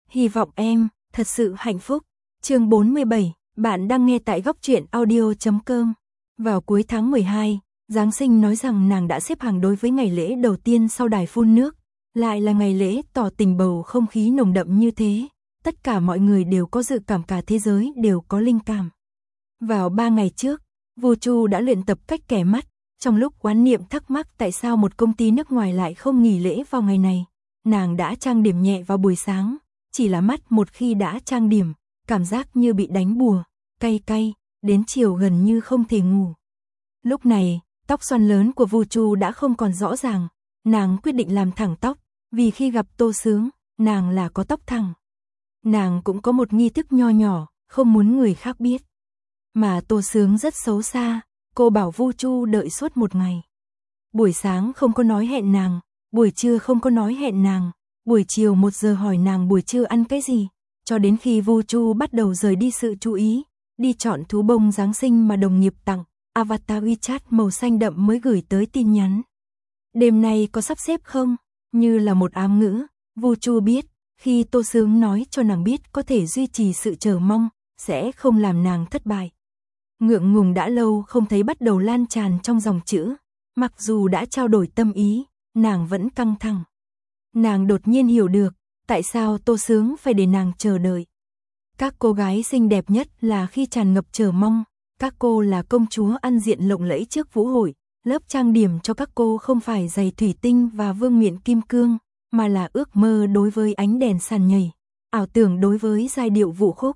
Hy vọng em thật sự hạnh phúc. Chương 47, bạn đang nghe tại góc truyện audio.com. Vào cuối tháng 12, Giáng sinh nói rằng nàng đã xếp hàng đối với ngày lễ đầu tiên sau đài phun nước, lại là ngày lễ tỏ tình bầu không khí nồng đậm như thế, tất cả mọi người đều có dự cảm, cả thế giới đều có linh cảm. Vào 3 ngày trước, Vu Chu đã luyện tập cách kẻ mắt, trong lúc oán niệm thắc mắc tại sao một công ty nước ngoài lại không nghỉ lễ vào ngày này, nàng đã trang điểm nhẹ vào buổi sáng, chỉ là mắt một khi đã trang điểm, cảm giác như bị đánh bùa, cay cay, đến chiều gần như không thể ngủ. Lúc này, tóc xoăn lớn của Vu Chu đã không còn rõ ràng, nàng quyết định làm thẳng tóc, vì khi gặp Tô Sướng, nàng là có tóc thẳng. Nàng cũng có một nghi thức nho nhỏ, không muốn người khác biết. Mà Tô Sướng rất xấu xa, cô bảo Vu Chu đợi suốt một ngày. Buổi sáng không có nói hẹn nàng, buổi trưa không có nói hẹn nàng, buổi chiều 1 giờ hỏi nàng buổi trưa ăn cái gì, cho đến khi Vu Chu bắt đầu rời đi sự chú ý, đi chọn thú bông Giáng sinh mà đồng nghiệp tặng, avatar WeChat màu xanh đậm mới gửi tới tin nhắn. Đêm nay có sắp xếp không? Như là một ám ngữ, Vu Chu biết, khi Tô Sướng nói cho nàng biết có thể duy trì sự chờ mong, sẽ không làm nàng thất bại. Ngượng ngùng đã lâu không thấy bắt đầu lan tràn trong dòng chữ, mặc dù đã trao đổi tâm ý, nàng vẫn căng thẳng. Nàng đột nhiên hiểu được, tại sao Tô Sướng phải để nàng chờ đợi. Các cô gái xinh đẹp nhất là khi tràn ngập chờ mong, các cô là công chúa ăn diện lộng lẫy trước vũ hội, lớp trang điểm cho các cô không phải giày thủy tinh và vương miện kim cương, mà là ước mơ đối với ánh đèn sàn nhảy, ảo tưởng đối với giai điệu vũ khúc.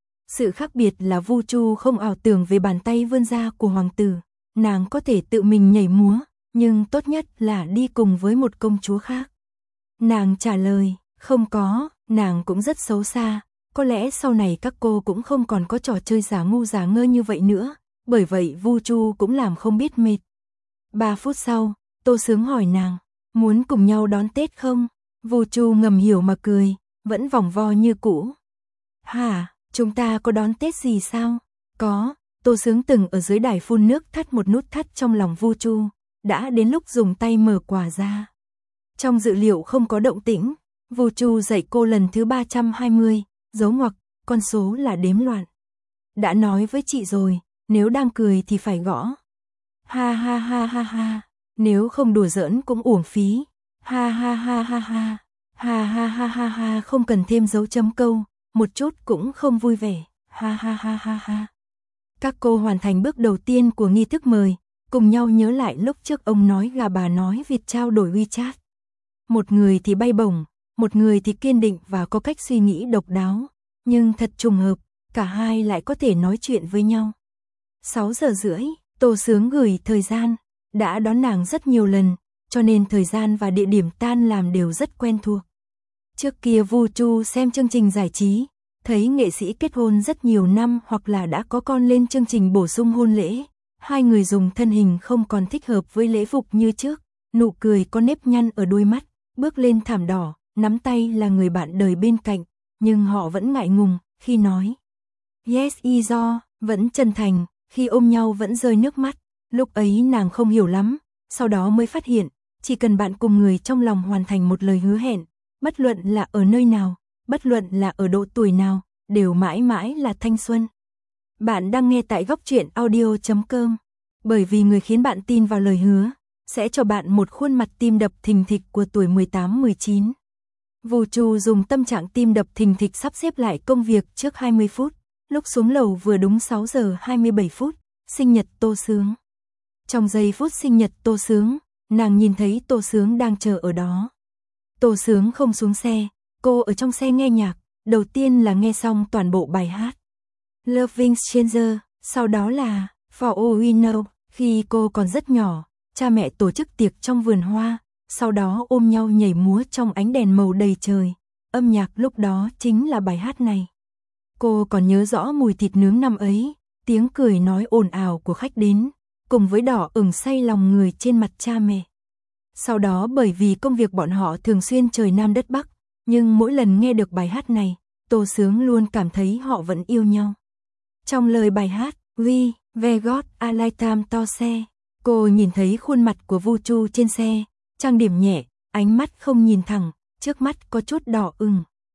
Sự khác biệt là Vu Chu không ảo tưởng về bàn tay vươn ra của hoàng tử, nàng có thể tự mình nhảy múa, nhưng tốt nhất là đi cùng với một công chúa khác. Nàng trả lời, không có, nàng cũng rất xấu xa, có lẽ sau này các cô cũng không còn có trò chơi giả ngu giả ngơ như vậy nữa, bởi vậy Vu Chu cũng làm không biết mệt. 3 phút sau, Tô Sướng hỏi nàng, muốn cùng nhau đón Tết không? Vu Chu ngầm hiểu mà cười, vẫn vòng vo như cũ. Hả, chúng ta có đón Tết gì sao? Có, Tô Sướng từng ở dưới đài phun nước thắt một nút thắt trong lòng Vu Chu, đã đến lúc dùng tay mở quà ra. Trong dự liệu không có động tĩnh, Vu Chu dạy cô lần thứ 320, dấu ngoặc, con số là đếm loạn. Đã nói với chị rồi, nếu đang cười thì phải gõ. Ha ha ha ha ha, nếu không đùa giỡn cũng uổng phí. Ha ha ha ha ha, ha ha ha ha ha, không cần thêm dấu chấm câu, một chút cũng không vui vẻ. Ha ha ha ha ha. Các cô hoàn thành bước đầu tiên của nghi thức mời, cùng nhau nhớ lại lúc trước ông nói gà bà nói vịt trao đổi WeChat. Một người thì bay bổng, một người thì kiên định và có cách suy nghĩ độc đáo, nhưng thật trùng hợp, cả hai lại có thể nói chuyện với nhau. 6 giờ rưỡi, Tô Sướng gửi thời gian, đã đón nàng rất nhiều lần, cho nên thời gian và địa điểm tan làm đều rất quen thuộc. Trước kia Vu Chu xem chương trình giải trí, thấy nghệ sĩ kết hôn rất nhiều năm hoặc là đã có con lên chương trình bổ sung hôn lễ, hai người dùng thân hình không còn thích hợp với lễ phục như trước, nụ cười có nếp nhăn ở đôi mắt, bước lên thảm đỏ, nắm tay là người bạn đời bên cạnh, nhưng họ vẫn ngại ngùng khi nói yes is all, vẫn chân thành, khi ôm nhau vẫn rơi nước mắt. Lúc ấy nàng không hiểu lắm, sau đó mới phát hiện, chỉ cần bạn cùng người trong lòng hoàn thành một lời hứa hẹn, bất luận là ở nơi nào, bất luận là ở độ tuổi nào, đều mãi mãi là thanh xuân. Bạn đang nghe tại góc truyện audio.com, bởi vì người khiến bạn tin vào lời hứa, sẽ cho bạn một khuôn mặt tim đập thình thịch của tuổi 18-19. Vu Chu dùng tâm trạng tim đập thình thịch sắp xếp lại công việc trước 20 phút, lúc xuống lầu vừa đúng 6 giờ 27 phút, sinh nhật Tô Sướng. Trong giây phút sinh nhật Tô Sướng, nàng nhìn thấy Tô Sướng đang chờ ở đó. Tô Sướng không xuống xe, cô ở trong xe nghe nhạc, đầu tiên là nghe xong toàn bộ bài hát Loving Stranger, sau đó là For All We Know. Khi cô còn rất nhỏ, cha mẹ tổ chức tiệc trong vườn hoa, sau đó ôm nhau nhảy múa trong ánh đèn màu đầy trời. Âm nhạc lúc đó chính là bài hát này. Cô còn nhớ rõ mùi thịt nướng năm ấy, tiếng cười nói ồn ào của khách đến, cùng với đỏ ửng say lòng người trên mặt cha mẹ. Sau đó bởi vì công việc bọn họ thường xuyên trời Nam đất Bắc, nhưng mỗi lần nghe được bài hát này, Tô Sướng luôn cảm thấy họ vẫn yêu nhau. Trong lời bài hát, We, Ve God, I Like Time to xe, cô nhìn thấy khuôn mặt của Vu Chu trên xe, trang điểm nhẹ, ánh mắt không nhìn thẳng, trước mắt có chút đỏ ửng.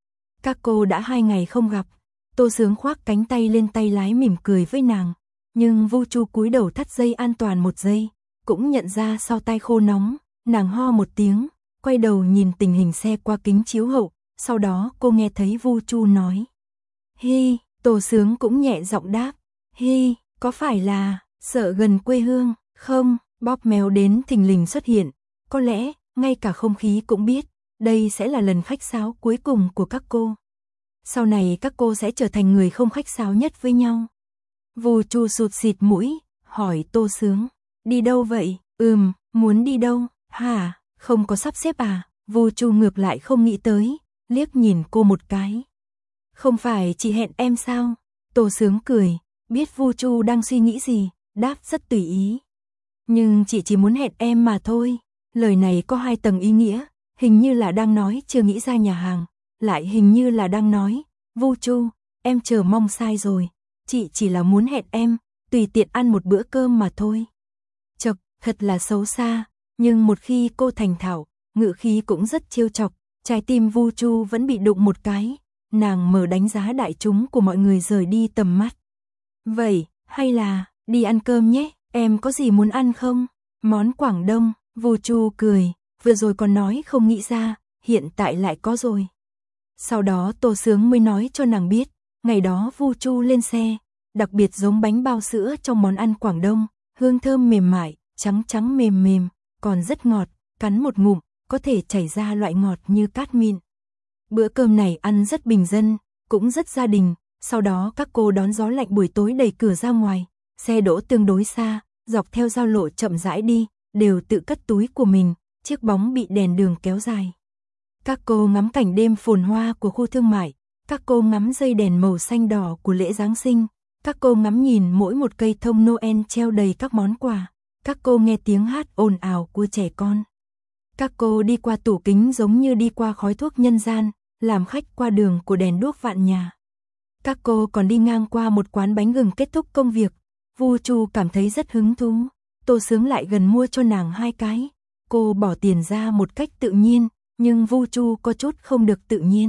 Các cô đã 2 ngày không gặp. Tô Sướng khoác cánh tay lên tay lái mỉm cười với nàng, nhưng Vu Chu cúi đầu thắt dây an toàn 1 giây, cũng nhận ra sau tai khô nóng, nàng ho một tiếng, quay đầu nhìn tình hình xe qua kính chiếu hậu, sau đó cô nghe thấy Vu Chu nói: "Hi." Tô Sướng cũng nhẹ giọng đáp: "Hi, có phải là sợ gần quê hương không?" Bóp méo đến thình lình xuất hiện, có lẽ ngay cả không khí cũng biết, đây sẽ là lần khách sáo cuối cùng của các cô. Sau này các cô sẽ trở thành người không khách sáo nhất với nhau. Vu Chu sụt xịt mũi, hỏi Tô Sướng: "Đi đâu vậy?" Muốn đi đâu, hả, không có sắp xếp à?" Vu Chu ngược lại không nghĩ tới, liếc nhìn cô một cái. "Không phải chị hẹn em sao?" Tô Sướng cười, biết Vu Chu đang suy nghĩ gì, đáp rất tùy ý. "Nhưng chị chỉ muốn hẹn em mà thôi." Lời này có 2 tầng ý nghĩa, hình như là đang nói chưa nghĩ ra nhà hàng, lại hình như là đang nói: "Vu Chu, em chờ mong sai rồi, chị chỉ là muốn hẹn em, tùy tiện ăn một bữa cơm mà thôi." Chậc, thật là xấu xa, nhưng một khi cô thành thạo, ngữ khí cũng rất trêu chọc, trái tim Vu Chu vẫn bị đụng một cái, nàng mở đánh giá đại chúng của mọi người rời đi tầm mắt. "Vậy, hay là đi ăn cơm nhé, em có gì muốn ăn không?" "Món Quảng Đông." Vu Chu cười, vừa rồi còn nói không nghĩ ra, hiện tại lại có rồi. Sau đó Tô Sướng mới nói cho nàng biết, ngày đó Vu Chu lên xe, đặc biệt giống bánh bao sữa trong món ăn Quảng Đông, hương thơm mềm mại, trắng trắng mềm mềm, còn rất ngọt, cắn một ngụm, có thể chảy ra loại ngọt như cát mịn. Bữa cơm này ăn rất bình dân, cũng rất gia đình, sau đó các cô đón gió lạnh buổi tối đẩy cửa ra ngoài, xe đỗ tương đối xa, dọc theo giao lộ chậm rãi đi, đều tự cất túi của mình, chiếc bóng bị đèn đường kéo dài. Các cô ngắm cảnh đêm phồn hoa của khu thương mại, các cô ngắm dây đèn màu xanh đỏ của lễ Giáng sinh, các cô ngắm nhìn mỗi một cây thông Noel treo đầy các món quà, các cô nghe tiếng hát ồn ào của trẻ con. Các cô đi qua tủ kính giống như đi qua khói thuốc nhân gian, làm khách qua đường của đèn đuốc vạn nhà. Các cô còn đi ngang qua một quán bánh gừng kết thúc công việc, Vu Chu cảm thấy rất hứng thú, Tô Sướng lại gần mua cho nàng 2 cái. Cô bỏ tiền ra một cách tự nhiên, nhưng Vu Chu có chút không được tự nhiên.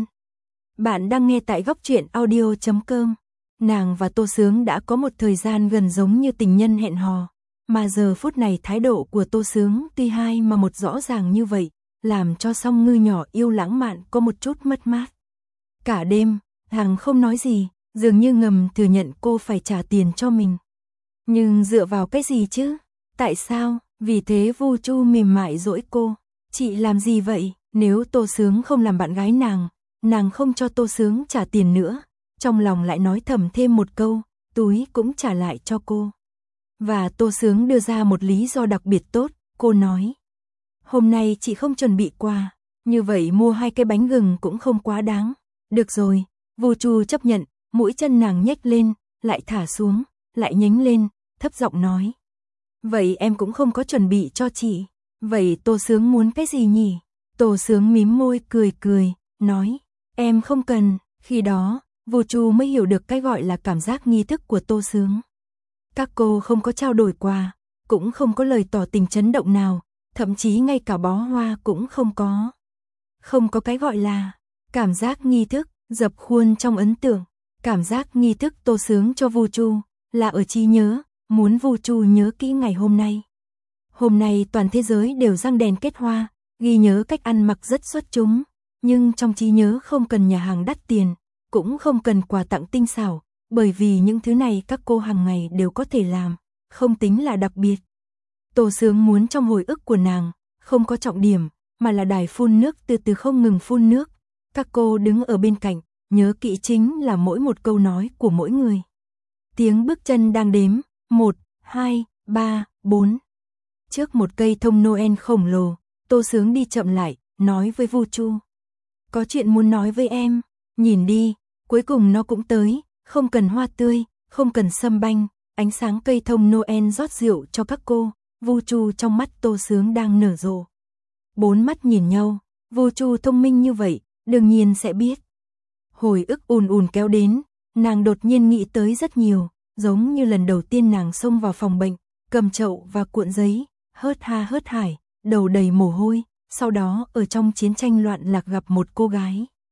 Bạn đang nghe tại góc truyện audio.com. Nàng và Tô Sướng đã có một thời gian gần giống như tình nhân hẹn hò, mà giờ phút này thái độ của Tô Sướng tuy 2 mà 1 rõ ràng như vậy, làm cho Song Ngư nhỏ yêu lãng mạn có một chút mất mát. Cả đêm, nàng không nói gì, dường như ngầm thừa nhận cô phải trả tiền cho mình. Nhưng dựa vào cái gì chứ? Tại sao? Vì thế Vu Chu mềm mại dỗi cô. "Chị làm gì vậy?" Nếu Tô Sướng không làm bạn gái nàng không cho Tô Sướng trả tiền nữa. Trong lòng lại nói thầm thêm một câu, túi cũng trả lại cho cô. Và Tô Sướng đưa ra một lý do đặc biệt tốt, cô nói: "Hôm nay chị không chuẩn bị quà, như vậy mua 2 cái bánh gừng cũng không quá đáng." "Được rồi." Vu Chu chấp nhận, mũi chân nàng nhếch lên, lại thả xuống, lại nhếch lên, thấp giọng nói: "Vậy em cũng không có chuẩn bị cho chị. Vậy Tô Sướng muốn cái gì nhỉ?" Tô Sướng mím môi cười cười, nói: "Em không cần." Khi đó, Vu Chu mới hiểu được cái gọi là cảm giác nghi thức của Tô Sướng. Các cô không có trao đổi quà, cũng không có lời tỏ tình chấn động nào, thậm chí ngay cả bó hoa cũng không có. Không có cái gọi là cảm giác nghi thức, dập khuôn trong ấn tượng. Cảm giác nghi thức Tô Sướng cho Vu Chu là ở trí nhớ, muốn Vu Chu nhớ kỹ ngày hôm nay. Hôm nay toàn thế giới đều răng đèn kết hoa, ghi nhớ cách ăn mặc rất xuất chúng, nhưng trong trí nhớ không cần nhà hàng đắt tiền, cũng không cần quà tặng tinh xảo, bởi vì những thứ này các cô hàng ngày đều có thể làm, không tính là đặc biệt. Tô Sướng muốn trong hồi ức của nàng, không có trọng điểm, mà là đài phun nước từ từ không ngừng phun nước. Các cô đứng ở bên cạnh, nhớ kỹ chính là mỗi một câu nói của mỗi người. Tiếng bước chân đang đếm, 1, 2, 3, 4. Trước một cây thông Noel khổng lồ, Tô Sướng đi chậm lại, nói với Vu Chu: "Có chuyện muốn nói với em, nhìn đi, cuối cùng nó cũng tới, không cần hoa tươi, không cần sâm banh, ánh sáng cây thông Noel rót rượu cho các cô." Vu Chu trong mắt Tô Sướng đang nở rộ. 4 mắt nhìn nhau, Vu Chu thông minh như vậy, đương nhiên sẽ biết. Hồi ức ùn ùn kéo đến, nàng đột nhiên nghĩ tới rất nhiều, giống như lần đầu tiên nàng xông vào phòng bệnh, cầm chậu và cuộn giấy, hớt ha hớt hải, đầu đầy mồ hôi, sau đó ở trong chiến tranh loạn lạc gặp một cô gái.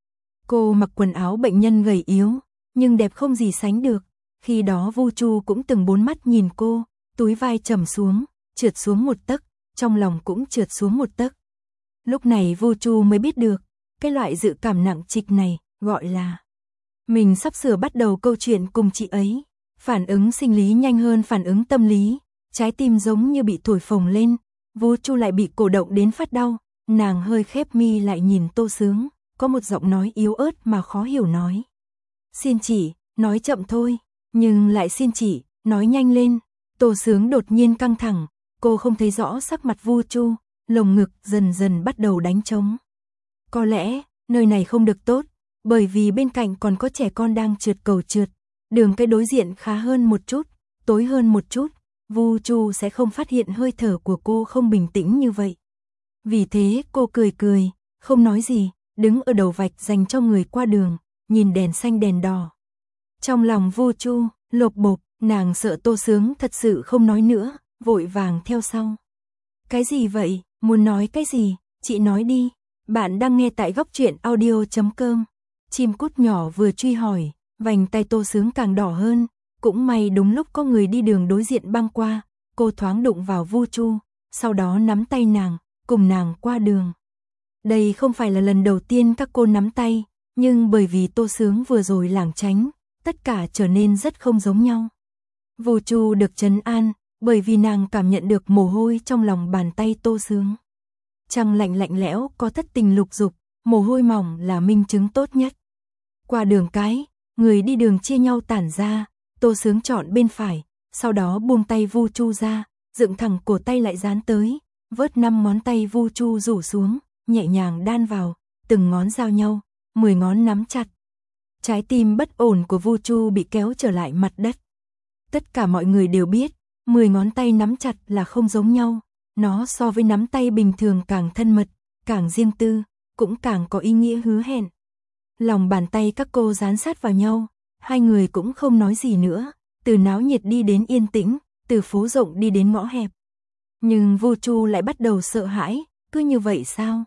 Cô mặc quần áo bệnh nhân gầy yếu, nhưng đẹp không gì sánh được. Khi đó Vu Chu cũng từng bốn mắt nhìn cô, túi vai trầm xuống, trượt xuống một tấc, trong lòng cũng trượt xuống một tấc. Lúc này Vu Chu mới biết được, cái loại dự cảm nặng trịch này, gọi là mình sắp sửa bắt đầu câu chuyện cùng chị ấy. Phản ứng sinh lý nhanh hơn phản ứng tâm lý, trái tim giống như bị thổi phồng lên, Vu Chu lại bị cổ động đến phát đau, nàng hơi khép mi lại nhìn Tô Sướng, có một giọng nói yếu ớt mà khó hiểu nói. Xin chị, nói chậm thôi, nhưng lại xin chị, nói nhanh lên. Tô Sướng đột nhiên căng thẳng, cô không thấy rõ sắc mặt Vu Chu, lồng ngực dần dần bắt đầu đánh trống. Có lẽ, nơi này không được tốt, bởi vì bên cạnh còn có trẻ con đang trượt cầu trượt. Đường cái đối diện khá hơn một chút, tối hơn một chút, Vu Chu sẽ không phát hiện hơi thở của cô không bình tĩnh như vậy. Vì thế cô cười cười, không nói gì, đứng ở đầu vạch dành cho người qua đường, nhìn đèn xanh đèn đỏ. Trong lòng Vu Chu, lộp bộp, nàng sợ Tô Sướng thật sự không nói nữa, vội vàng theo sau. Cái gì vậy, muốn nói cái gì, chị nói đi. Bạn đang nghe tại góc truyện audio.com. Chim cút nhỏ vừa truy hỏi, vành tay Tô Sướng càng đỏ hơn, cũng may đúng lúc có người đi đường đối diện băng qua, cô thoáng đụng vào Vu Chu, sau đó nắm tay nàng, cùng nàng qua đường. Đây không phải là lần đầu tiên các cô nắm tay, nhưng bởi vì Tô Sướng vừa rồi lảng tránh, tất cả trở nên rất không giống nhau. Vu Chu được trấn an, bởi vì nàng cảm nhận được mồ hôi trong lòng bàn tay Tô Sướng. Trăng lạnh lạnh lẽo có thất tình lục dục, mồ hôi mỏng là minh chứng tốt nhất. Qua đường cái, người đi đường chia nhau tản ra, Tô Sướng chọn bên phải, sau đó buông tay Vu Chu ra, dựng thẳng cổ tay lại dán tới, vớt 5 ngón tay Vu Chu rủ xuống, nhẹ nhàng đan vào, từng ngón giao nhau, 10 ngón nắm chặt. Trái tim bất ổn của Vu Chu bị kéo trở lại mặt đất. Tất cả mọi người đều biết, 10 ngón tay nắm chặt là không giống nhau, nó so với nắm tay bình thường càng thân mật, càng riêng tư, cũng càng có ý nghĩa hứa hẹn. Lòng bàn tay các cô dán sát vào nhau, hai người cũng không nói gì nữa, từ náo nhiệt đi đến yên tĩnh, từ phố rộng đi đến ngõ hẹp. Nhưng Vu Chu lại bắt đầu sợ hãi, cứ như vậy sao?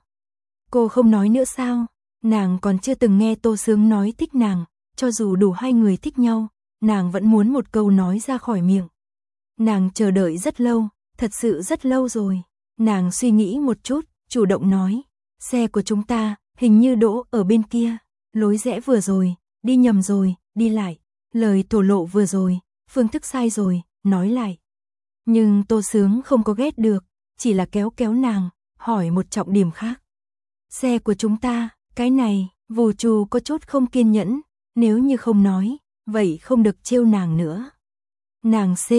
Cô không nói nữa sao? Nàng còn chưa từng nghe Tô Sướng nói thích nàng, cho dù đủ hai người thích nhau, nàng vẫn muốn một câu nói ra khỏi miệng. Nàng chờ đợi rất lâu, thật sự rất lâu rồi. Nàng suy nghĩ một chút, chủ động nói, xe của chúng ta hình như đỗ ở bên kia, lối rẽ vừa rồi, đi nhầm rồi, đi lại. Lời thổ lộ vừa rồi, phương thức sai rồi, nói lại. Nhưng Tô Sướng không có ghét được, chỉ là kéo kéo nàng, hỏi một trọng điểm khác. Xe của chúng ta, cái này, Vu Chu có chút không kiên nhẫn, nếu như không nói, vậy không được trêu nàng nữa. Nàng C,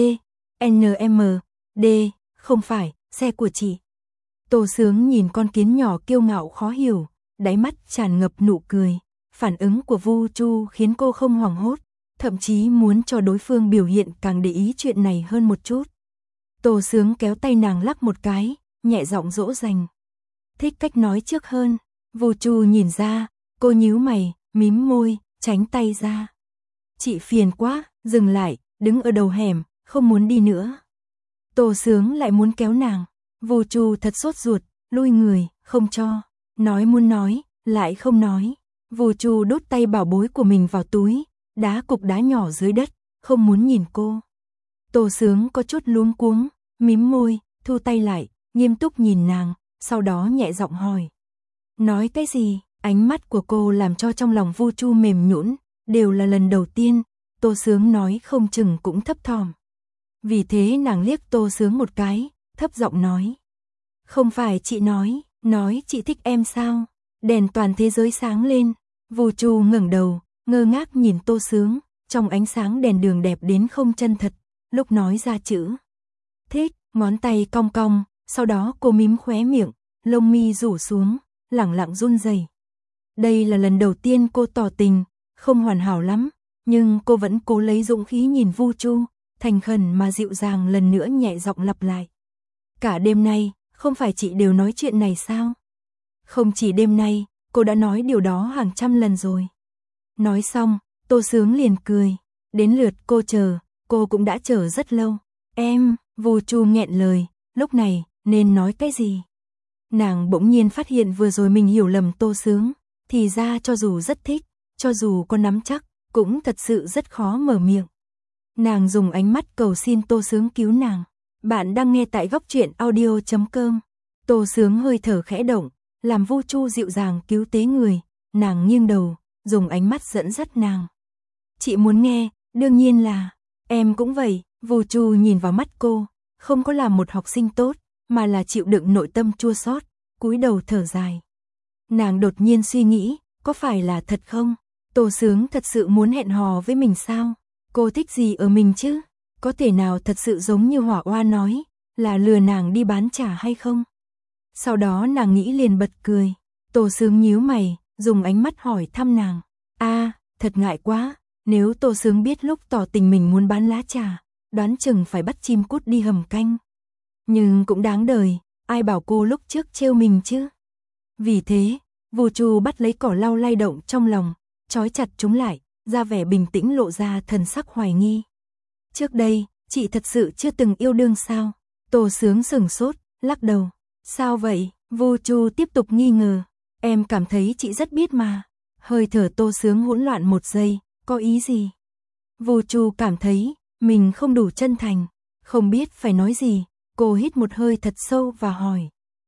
NM, D, không phải, xe của chị. Tô Sướng nhìn con kiến nhỏ kiêu ngạo khó hiểu, đáy mắt tràn ngập nụ cười. Phản ứng của Vu Chu khiến cô không hoảng hốt, thậm chí muốn cho đối phương biểu hiện càng để ý chuyện này hơn một chút. Tô Sướng kéo tay nàng lắc một cái, nhẹ giọng dỗ dành. Thích cách nói trước hơn. Vu Chu nhìn ra, cô nhíu mày, mím môi, tránh tay ra. Chị phiền quá, dừng lại, đứng ở đầu hẻm, không muốn đi nữa. Tô Sướng lại muốn kéo nàng. Vu Chu thật sốt ruột, lui người, không cho. Nói muốn nói, lại không nói. Vu Chu đút tay bảo bối của mình vào túi, đá cục đá nhỏ dưới đất, không muốn nhìn cô. Tô Sướng có chút luống cuống, mím môi, thu tay lại, nghiêm túc nhìn nàng, sau đó nhẹ giọng hỏi. Nói cái gì? Ánh mắt của cô làm cho trong lòng Vu Chu mềm nhũn, đều là lần đầu tiên, Tô Sướng nói không chừng cũng thấp thỏm. Vì thế nàng liếc Tô Sướng một cái, thấp giọng nói. Không phải chị nói chị thích em sao? Đèn toàn thế giới sáng lên, Vu Chu ngẩng đầu, ngơ ngác nhìn Tô Sướng, trong ánh sáng đèn đường đẹp đến không chân thật, lúc nói ra chữ thích, ngón tay cong cong, sau đó cô mím khóe miệng, lông mi rủ xuống, lẳng lặng run rẩy. Đây là lần đầu tiên cô tỏ tình, không hoàn hảo lắm, nhưng cô vẫn cố lấy dũng khí nhìn Vu Chu, thành khẩn mà dịu dàng lần nữa nhẹ giọng lặp lại. Cả đêm nay, không phải chị đều nói chuyện này sao? Không chỉ đêm nay, cô đã nói điều đó hàng trăm lần rồi. Nói xong, Tô Sướng liền cười, đến lượt cô chờ, cô cũng đã chờ rất lâu. Em, Vu Chu nghẹn lời, lúc này, nên nói cái gì? Nàng bỗng nhiên phát hiện vừa rồi mình hiểu lầm Tô Sướng, Thì ra cho dù rất thích, cho dù có nắm chắc, cũng thật sự rất khó mở miệng. Nàng dùng ánh mắt cầu xin Tô Sướng cứu nàng. Bạn đang nghe tại góc truyện audio.com. Tô Sướng hơi thở khẽ động, làm Vu Chu dịu dàng cứu tế người, nàng nghiêng đầu, dùng ánh mắt dẫn dắt nàng. Chị muốn nghe, đương nhiên là, em cũng vậy. Vu Chu nhìn vào mắt cô, không có làm một học sinh tốt, mà là chịu đựng nội tâm chua xót, cúi đầu thở dài. Nàng đột nhiên suy nghĩ, có phải là thật không? Tô Sướng thật sự muốn hẹn hò với mình sao? Cô thích gì ở mình chứ? Có thể nào thật sự giống như Hỏa Oa nói, là lừa nàng đi bán trả hay không? Sau đó nàng nghĩ liền bật cười. Tô Sướng nhíu mày, dùng ánh mắt hỏi thăm nàng. Thật ngại quá, nếu Tô Sướng biết lúc tỏ tình mình muốn bán lá trà, đoán chừng phải bắt chim cút đi hầm canh. Nhưng cũng đáng đời, ai bảo cô lúc trước trêu mình chứ? Vì thế, Vu Chu bắt lấy cỏ lau lay động trong lòng, trói chặt chúng lại, ra vẻ bình tĩnh lộ ra thần sắc hoài nghi. Trước đây, chị thật sự chưa từng yêu đương sao? Tô Sướng sửng sốt, lắc đầu. Sao vậy? Vu Chu tiếp tục nghi ngờ. Em cảm thấy chị rất biết mà. Hơi thở Tô Sướng hỗn loạn một giây, có ý gì? Vu Chu cảm thấy mình không đủ chân thành, không biết phải nói gì. Cô hít một hơi thật sâu và hỏi.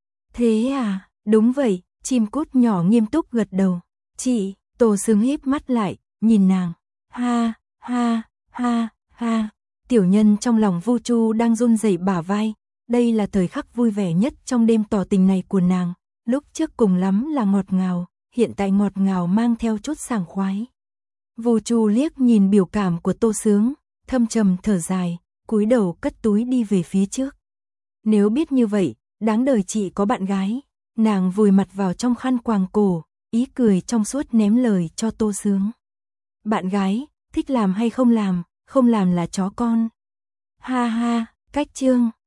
Thế à? Đúng vậy, chim cút nhỏ nghiêm túc gật đầu. Chị, Tô Sướng híp mắt lại, nhìn nàng. Ha, ha, ha, ha. Tiểu nhân trong lòng Vu Chu đang run rẩy bả vai. Đây là thời khắc vui vẻ nhất trong đêm tỏ tình này của nàng. Lúc trước cùng lắm là ngọt ngào, hiện tại ngọt ngào mang theo chút sảng khoái. Vu Chu liếc nhìn biểu cảm của Tô Sướng, thâm trầm thở dài, cúi đầu cất túi đi về phía trước. Nếu biết như vậy, đáng đời chị có bạn gái. Nàng vùi mặt vào trong khăn quàng cổ, ý cười trong suốt ném lời cho Tô Sướng. Bạn gái, thích làm hay không làm là chó con. Ha ha, cách chương.